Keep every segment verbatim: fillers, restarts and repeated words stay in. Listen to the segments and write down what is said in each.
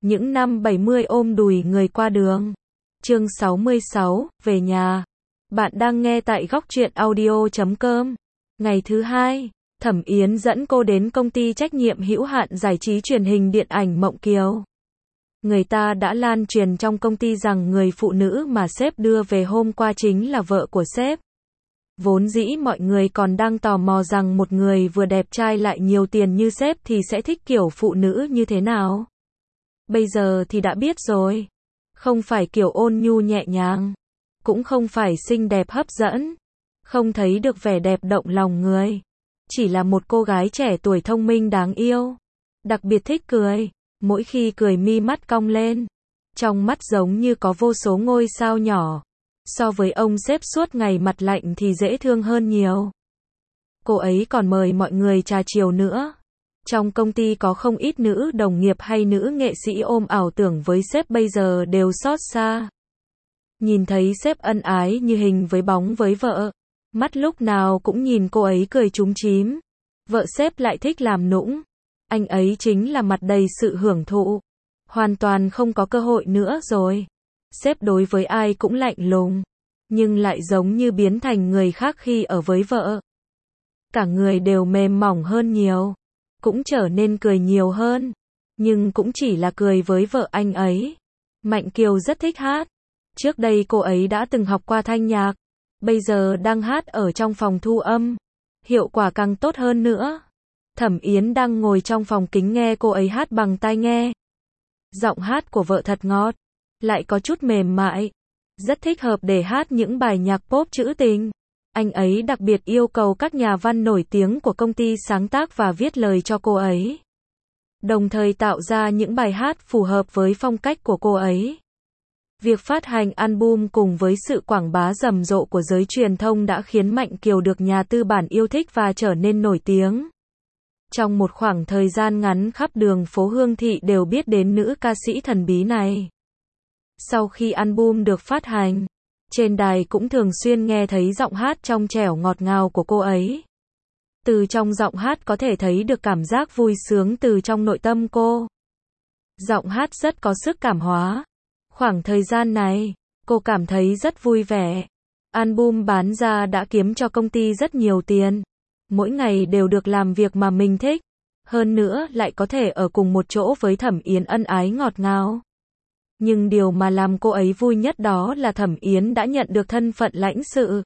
Những năm bảy mươi ôm đùi người qua đường. Chương sáu mươi sáu, về nhà. Bạn đang nghe tại góc truyện audio chấm com. Ngày thứ hai, Thẩm Yến dẫn cô đến công ty trách nhiệm hữu hạn giải trí truyền hình điện ảnh Mộng Kiều. Người ta đã lan truyền trong công ty rằng người phụ nữ mà sếp đưa về hôm qua chính là vợ của sếp. Vốn dĩ mọi người còn đang tò mò rằng một người vừa đẹp trai lại nhiều tiền như sếp thì sẽ thích kiểu phụ nữ như thế nào. Bây giờ thì đã biết rồi. Không phải kiểu ôn nhu nhẹ nhàng, cũng không phải xinh đẹp hấp dẫn, không thấy được vẻ đẹp động lòng người. Chỉ là một cô gái trẻ tuổi thông minh đáng yêu. Đặc biệt thích cười, mỗi khi cười mi mắt cong lên. Trong mắt giống như có vô số ngôi sao nhỏ. So với ông sếp suốt ngày mặt lạnh thì dễ thương hơn nhiều. Cô ấy còn mời mọi người trà chiều nữa. Trong công ty có không ít nữ đồng nghiệp hay nữ nghệ sĩ ôm ảo tưởng với sếp bây giờ đều xót xa. Nhìn thấy sếp ân ái như hình với bóng với vợ. Mắt lúc nào cũng nhìn cô ấy cười chúm chím. Vợ sếp lại thích làm nũng. Anh ấy chính là mặt đầy sự hưởng thụ. Hoàn toàn không có cơ hội nữa rồi. Sếp đối với ai cũng lạnh lùng. Nhưng lại giống như biến thành người khác khi ở với vợ. Cả người đều mềm mỏng hơn nhiều. Cũng trở nên cười nhiều hơn. Nhưng cũng chỉ là cười với vợ anh ấy. Mạnh Kiều rất thích hát. Trước đây cô ấy đã từng học qua thanh nhạc. Bây giờ đang hát ở trong phòng thu âm. Hiệu quả càng tốt hơn nữa. Thẩm Yến đang ngồi trong phòng kính nghe cô ấy hát bằng tai nghe. Giọng hát của vợ thật ngọt. Lại có chút mềm mại. Rất thích hợp để hát những bài nhạc pop trữ tình. Anh ấy đặc biệt yêu cầu các nhà văn nổi tiếng của công ty sáng tác và viết lời cho cô ấy. Đồng thời tạo ra những bài hát phù hợp với phong cách của cô ấy. Việc phát hành album cùng với sự quảng bá rầm rộ của giới truyền thông đã khiến Mạnh Kiều được nhà tư bản yêu thích và trở nên nổi tiếng. Trong một khoảng thời gian ngắn khắp đường phố Hương Thị đều biết đến nữ ca sĩ thần bí này. Sau khi album được phát hành, trên đài cũng thường xuyên nghe thấy giọng hát trong trẻo ngọt ngào của cô ấy. Từ trong giọng hát có thể thấy được cảm giác vui sướng từ trong nội tâm cô. Giọng hát rất có sức cảm hóa. Khoảng thời gian này, cô cảm thấy rất vui vẻ. Album bán ra đã kiếm cho công ty rất nhiều tiền. Mỗi ngày đều được làm việc mà mình thích. Hơn nữa lại có thể ở cùng một chỗ với Thẩm Yến ân ái ngọt ngào. Nhưng điều mà làm cô ấy vui nhất đó là Thẩm Yến đã nhận được thân phận lãnh sự.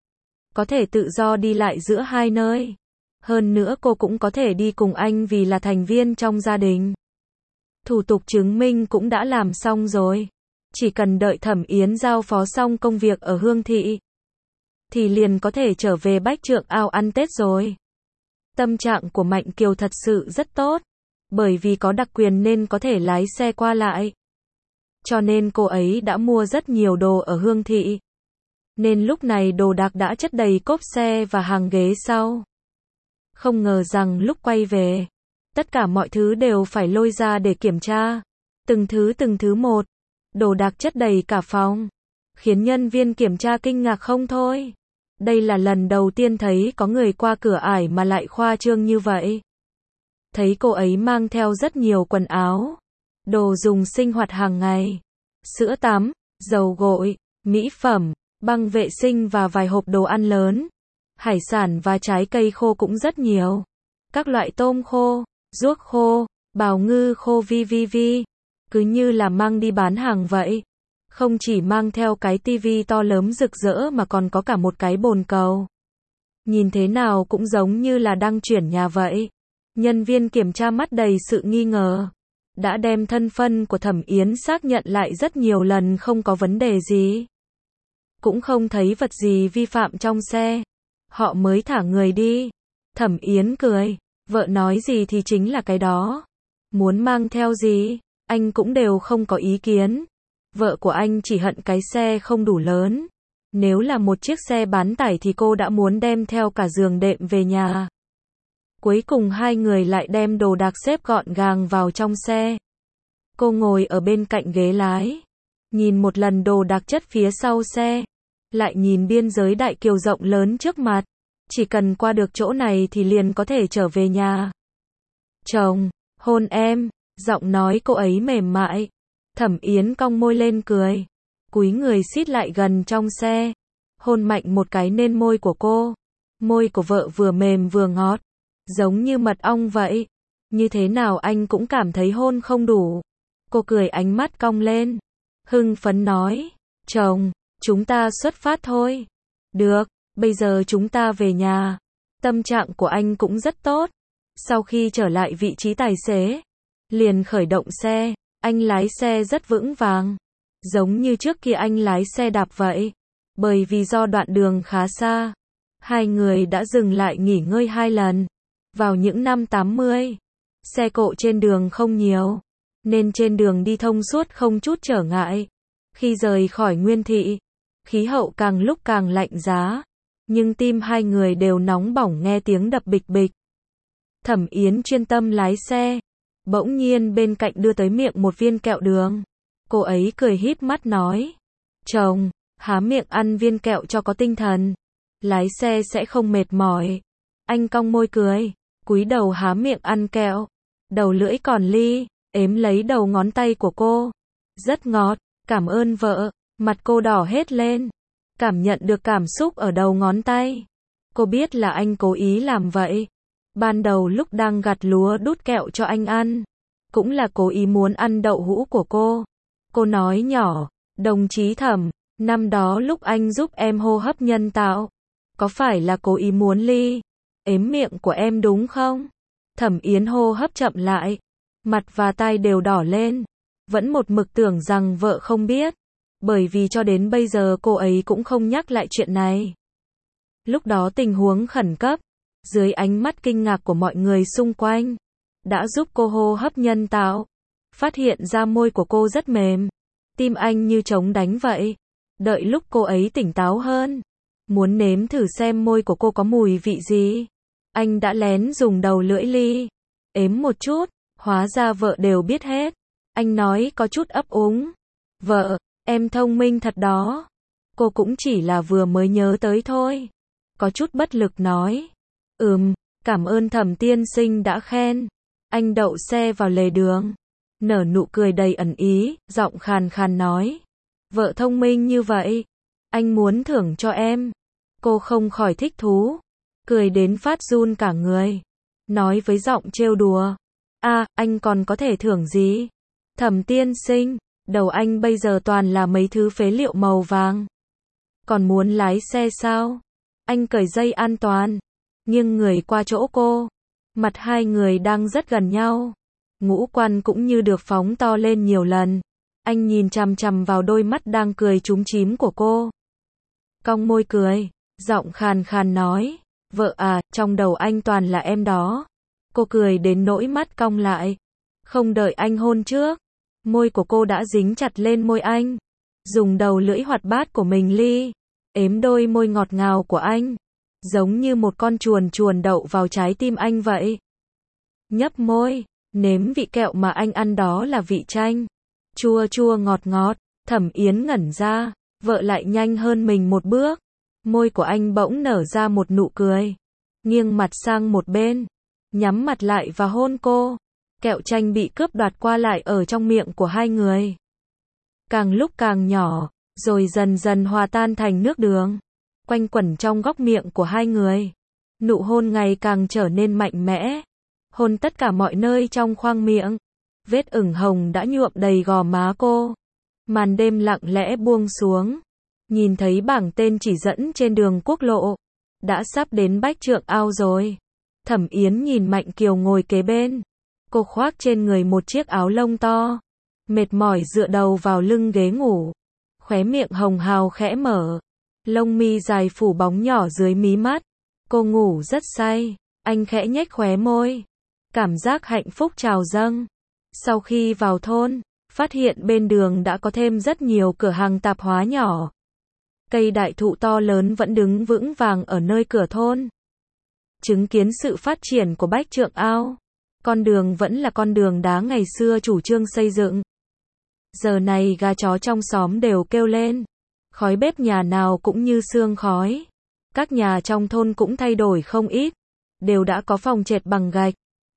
Có thể tự do đi lại giữa hai nơi. Hơn nữa cô cũng có thể đi cùng anh vì là thành viên trong gia đình. Thủ tục chứng minh cũng đã làm xong rồi. Chỉ cần đợi Thẩm Yến giao phó xong công việc ở Hương Thị. Thì liền có thể trở về Bách Trượng Ao ăn Tết rồi. Tâm trạng của Mạnh Kiều thật sự rất tốt. Bởi vì có đặc quyền nên có thể lái xe qua lại. Cho nên cô ấy đã mua rất nhiều đồ ở Hương Thị. Nên lúc này đồ đạc đã chất đầy cốp xe và hàng ghế sau. Không ngờ rằng lúc quay về, tất cả mọi thứ đều phải lôi ra để kiểm tra. Từng thứ từng thứ một. Đồ đạc chất đầy cả phòng. Khiến nhân viên kiểm tra kinh ngạc không thôi. Đây là lần đầu tiên thấy có người qua cửa ải mà lại khoa trương như vậy. Thấy cô ấy mang theo rất nhiều quần áo. Đồ dùng sinh hoạt hàng ngày, sữa tắm, dầu gội, mỹ phẩm, băng vệ sinh và vài hộp đồ ăn lớn. Hải sản và trái cây khô cũng rất nhiều. Các loại tôm khô, ruốc khô, bào ngư khô vvv. Cứ như là mang đi bán hàng vậy. Không chỉ mang theo cái tivi to lớn rực rỡ mà còn có cả một cái bồn cầu. Nhìn thế nào cũng giống như là đang chuyển nhà vậy. Nhân viên kiểm tra mắt đầy sự nghi ngờ. Đã đem thân phận của Thẩm Yến xác nhận lại rất nhiều lần không có vấn đề gì. Cũng không thấy vật gì vi phạm trong xe. Họ mới thả người đi. Thẩm Yến cười. Vợ nói gì thì chính là cái đó. Muốn mang theo gì, anh cũng đều không có ý kiến. Vợ của anh chỉ hận cái xe không đủ lớn. Nếu là một chiếc xe bán tải thì cô đã muốn đem theo cả giường đệm về nhà. Cuối cùng hai người lại đem đồ đạc xếp gọn gàng vào trong xe. Cô ngồi ở bên cạnh ghế lái. Nhìn một lần đồ đạc chất phía sau xe. Lại nhìn biên giới Đại Kiều rộng lớn trước mặt. Chỉ cần qua được chỗ này thì liền có thể trở về nhà. Chồng, hôn em. Giọng nói cô ấy mềm mại. Thẩm Yến cong môi lên cười. Cúi người xít lại gần trong xe. Hôn mạnh một cái lên môi của cô. Môi của vợ vừa mềm vừa ngọt. Giống như mật ong vậy. Như thế nào anh cũng cảm thấy hôn không đủ. Cô cười ánh mắt cong lên. Hưng phấn nói. Chồng, chúng ta xuất phát thôi. Được, bây giờ chúng ta về nhà. Tâm trạng của anh cũng rất tốt. Sau khi trở lại vị trí tài xế, liền khởi động xe. Anh lái xe rất vững vàng. Giống như trước kia anh lái xe đạp vậy. Bởi vì do đoạn đường khá xa, hai người đã dừng lại nghỉ ngơi hai lần. Vào những năm tám mươi, xe cộ trên đường không nhiều, nên trên đường đi thông suốt không chút trở ngại. Khi rời khỏi Nguyên Thị, khí hậu càng lúc càng lạnh giá, nhưng tim hai người đều nóng bỏng nghe tiếng đập bịch bịch. Thẩm Yến chuyên tâm lái xe, bỗng nhiên bên cạnh đưa tới miệng một viên kẹo đường. Cô ấy cười híp mắt nói, chồng, há miệng ăn viên kẹo cho có tinh thần, lái xe sẽ không mệt mỏi. Anh cong môi cười, cúi đầu há miệng ăn kẹo, đầu lưỡi còn li, ếm lấy đầu ngón tay của cô. Rất ngọt, cảm ơn vợ, mặt cô đỏ hết lên, cảm nhận được cảm xúc ở đầu ngón tay. Cô biết là anh cố ý làm vậy. Ban đầu lúc đang gặt lúa đút kẹo cho anh ăn, cũng là cố ý muốn ăn đậu hũ của cô. Cô nói nhỏ, đồng chí Thẩm, năm đó lúc anh giúp em hô hấp nhân tạo, có phải là cố ý muốn ly ếm miệng của em đúng không? Thẩm Yến hô hấp chậm lại, mặt và tai đều đỏ lên, vẫn một mực tưởng rằng vợ không biết, bởi vì cho đến bây giờ cô ấy cũng không nhắc lại chuyện này. Lúc đó tình huống khẩn cấp, dưới ánh mắt kinh ngạc của mọi người xung quanh, đã giúp cô hô hấp nhân tạo, phát hiện ra môi của cô rất mềm, tim anh như trống đánh vậy. Đợi lúc cô ấy tỉnh táo hơn, muốn nếm thử xem môi của cô có mùi vị gì, anh đã lén dùng đầu lưỡi ly ếm một chút, hóa ra vợ đều biết hết. Anh nói có chút ấp úng, vợ, em thông minh thật đó. Cô cũng chỉ là vừa mới nhớ tới thôi. Có chút bất lực nói, ừm, cảm ơn Thẩm tiên sinh đã khen. Anh đậu xe vào lề đường, nở nụ cười đầy ẩn ý, giọng khàn khàn nói, vợ thông minh như vậy, anh muốn thưởng cho em. Cô không khỏi thích thú, cười đến phát run cả người, nói với giọng trêu đùa, a, anh còn có thể thưởng gì? Thẩm tiên sinh, đầu anh bây giờ toàn là mấy thứ phế liệu màu vàng. Còn muốn lái xe sao? Anh cởi dây an toàn, nghiêng người qua chỗ cô. Mặt hai người đang rất gần nhau, ngũ quan cũng như được phóng to lên nhiều lần. Anh nhìn chằm chằm vào đôi mắt đang cười chúm chím của cô. Cong môi cười, giọng khàn khàn nói, vợ à, trong đầu anh toàn là em đó. Cô cười đến nỗi mắt cong lại. Không đợi anh hôn trước, môi của cô đã dính chặt lên môi anh. Dùng đầu lưỡi hoạt bát của mình ly ếm đôi môi ngọt ngào của anh, giống như một con chuồn chuồn đậu vào trái tim anh vậy. Nhấp môi, nếm vị kẹo mà anh ăn, đó là vị chanh, chua chua ngọt ngọt. Thẩm Yến ngẩn ra, vợ lại nhanh hơn mình một bước. Môi của anh bỗng nở ra một nụ cười, nghiêng mặt sang một bên, nhắm mặt lại và hôn cô. Kẹo chanh bị cướp đoạt qua lại ở trong miệng của hai người, càng lúc càng nhỏ, rồi dần dần hòa tan thành nước đường, quanh quẩn trong góc miệng của hai người. Nụ hôn ngày càng trở nên mạnh mẽ, hôn tất cả mọi nơi trong khoang miệng. Vết ửng hồng đã nhuộm đầy gò má cô. Màn đêm lặng lẽ buông xuống, nhìn thấy bảng tên chỉ dẫn trên đường quốc lộ, đã sắp đến Bách Trượng Ao rồi. Thẩm Yến nhìn Mạnh Kiều ngồi kế bên, cô khoác trên người một chiếc áo lông to, mệt mỏi dựa đầu vào lưng ghế ngủ, khóe miệng hồng hào khẽ mở, lông mi dài phủ bóng nhỏ dưới mí mắt. Cô ngủ rất say, anh khẽ nhếch khóe môi, cảm giác hạnh phúc trào dâng. Sau khi vào thôn, phát hiện bên đường đã có thêm rất nhiều cửa hàng tạp hóa nhỏ. Cây đại thụ to lớn vẫn đứng vững vàng ở nơi cửa thôn, chứng kiến sự phát triển của Bách Trượng Ao. Con đường vẫn là con đường đá ngày xưa chủ trương xây dựng. Giờ này gà chó trong xóm đều kêu lên, khói bếp nhà nào cũng như sương khói. Các nhà trong thôn cũng thay đổi không ít, đều đã có phòng trệt bằng gạch,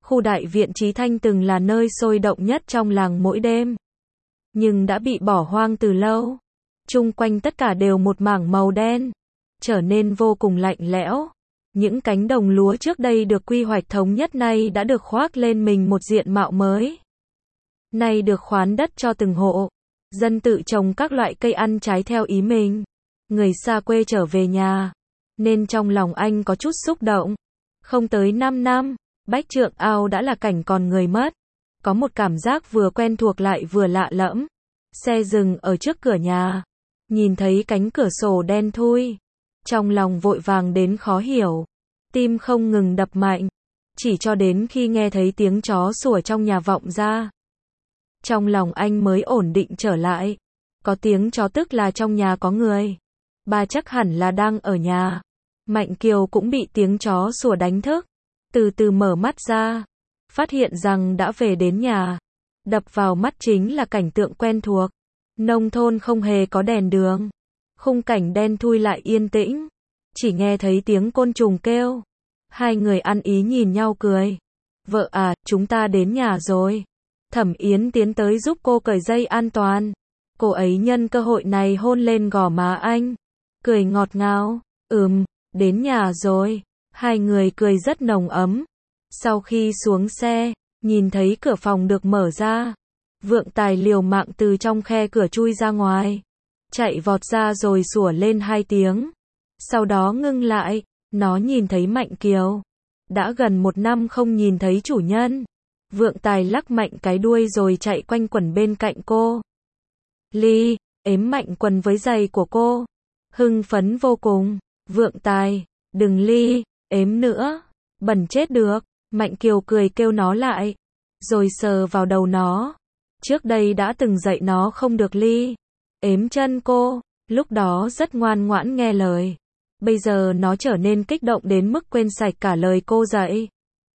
Khu đại viện Chí Thanh từng là nơi sôi động nhất trong làng mỗi đêm, nhưng đã bị bỏ hoang từ lâu. Chung quanh tất cả đều một mảng màu đen, trở nên vô cùng lạnh lẽo. Những cánh đồng lúa trước đây được quy hoạch thống nhất nay đã được khoác lên mình một diện mạo mới. Nay được khoán đất cho từng hộ, dân tự trồng các loại cây ăn trái theo ý mình. Người xa quê trở về nhà, nên trong lòng anh có chút xúc động. Không tới năm năm, Bách Trượng Ao đã là cảnh còn người mất. Có một cảm giác vừa quen thuộc lại vừa lạ lẫm. Xe dừng ở trước cửa nhà, nhìn thấy cánh cửa sổ đen thui, trong lòng vội vàng đến khó hiểu, tim không ngừng đập mạnh, chỉ cho đến khi nghe thấy tiếng chó sủa trong nhà vọng ra. Trong lòng anh mới ổn định trở lại. Có tiếng chó tức là trong nhà có người. Bà chắc hẳn là đang ở nhà. Mạnh Kiều cũng bị tiếng chó sủa đánh thức. Từ từ mở mắt ra, phát hiện rằng đã về đến nhà. Đập vào mắt chính là cảnh tượng quen thuộc. Nông thôn không hề có đèn đường. Khung cảnh đen thui lại yên tĩnh. Chỉ nghe thấy tiếng côn trùng kêu. Hai người ăn ý nhìn nhau cười. Vợ à, chúng ta đến nhà rồi. Thẩm Yến tiến tới giúp cô cởi dây an toàn. Cô ấy nhân cơ hội này hôn lên gò má anh. Cười ngọt ngào. Ừm, đến nhà rồi. Hai người cười rất nồng ấm. Sau khi xuống xe, nhìn thấy cửa phòng được mở ra. Vượng Tài liều mạng từ trong khe cửa chui ra ngoài. Chạy vọt ra rồi sủa lên hai tiếng. Sau đó ngưng lại, nó nhìn thấy Mạnh Kiều. Đã gần một năm không nhìn thấy chủ nhân. Vượng Tài lắc mạnh cái đuôi rồi chạy quanh quẩn bên cạnh cô. Ly, ếm mạnh quần với giày của cô. Hưng phấn vô cùng. Vượng Tài, đừng Ly, ếm nữa. Bẩn chết được. Mạnh Kiều cười kêu nó lại. Rồi sờ vào đầu nó. Trước đây đã từng dạy nó không được Ly, ếm chân cô. Lúc đó rất ngoan ngoãn nghe lời. Bây giờ nó trở nên kích động đến mức quên sạch cả lời cô dạy.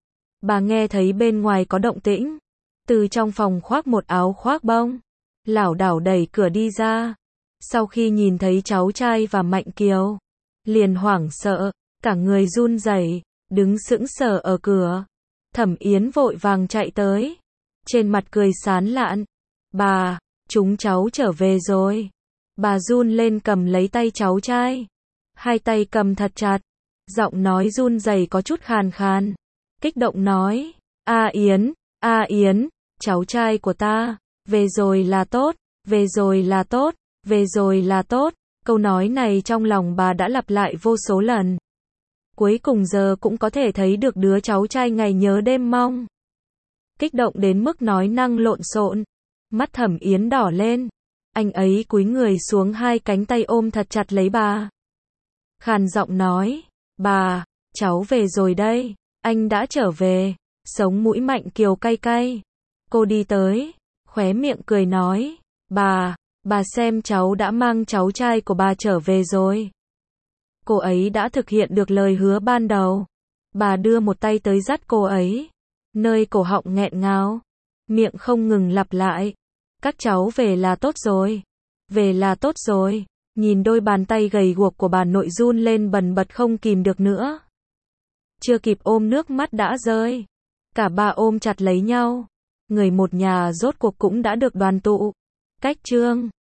Bà nghe thấy bên ngoài có động tĩnh. Từ trong phòng khoác một áo khoác bông, lảo đảo đẩy cửa đi ra. Sau khi nhìn thấy cháu trai và Mạnh Kiều, liền hoảng sợ, cả người run rẩy, đứng sững sờ ở cửa. Thẩm Yến vội vàng chạy tới, trên mặt cười sán lạn. Bà, chúng cháu trở về rồi. Bà run lên cầm lấy tay cháu trai. Hai tay cầm thật chặt, giọng nói run rẩy có chút khàn khàn. Kích động nói, A Yến, A Yến, cháu trai của ta, về rồi là tốt, về rồi là tốt, về rồi là tốt. Câu nói này trong lòng bà đã lặp lại vô số lần. Cuối cùng giờ cũng có thể thấy được đứa cháu trai ngày nhớ đêm mong. Kích động đến mức nói năng lộn xộn. Mắt Thẩm Yến đỏ lên. Anh ấy cúi người xuống, hai cánh tay ôm thật chặt lấy bà. Khàn giọng nói, bà, cháu về rồi đây. Anh đã trở về. Sống mũi Mạnh Kiều cay cay. Cô đi tới, khóe miệng cười nói, bà, bà xem cháu đã mang cháu trai của bà trở về rồi. Cô ấy đã thực hiện được lời hứa ban đầu. Bà đưa một tay tới dắt cô ấy. Nơi cổ họng nghẹn ngào, miệng không ngừng lặp lại. Các cháu về là tốt rồi. Về là tốt rồi. Nhìn đôi bàn tay gầy guộc của bà nội run lên bần bật không kìm được nữa. Chưa kịp ôm nước mắt đã rơi. Cả ba ôm chặt lấy nhau. Người một nhà rốt cuộc cũng đã được đoàn tụ. Cách chương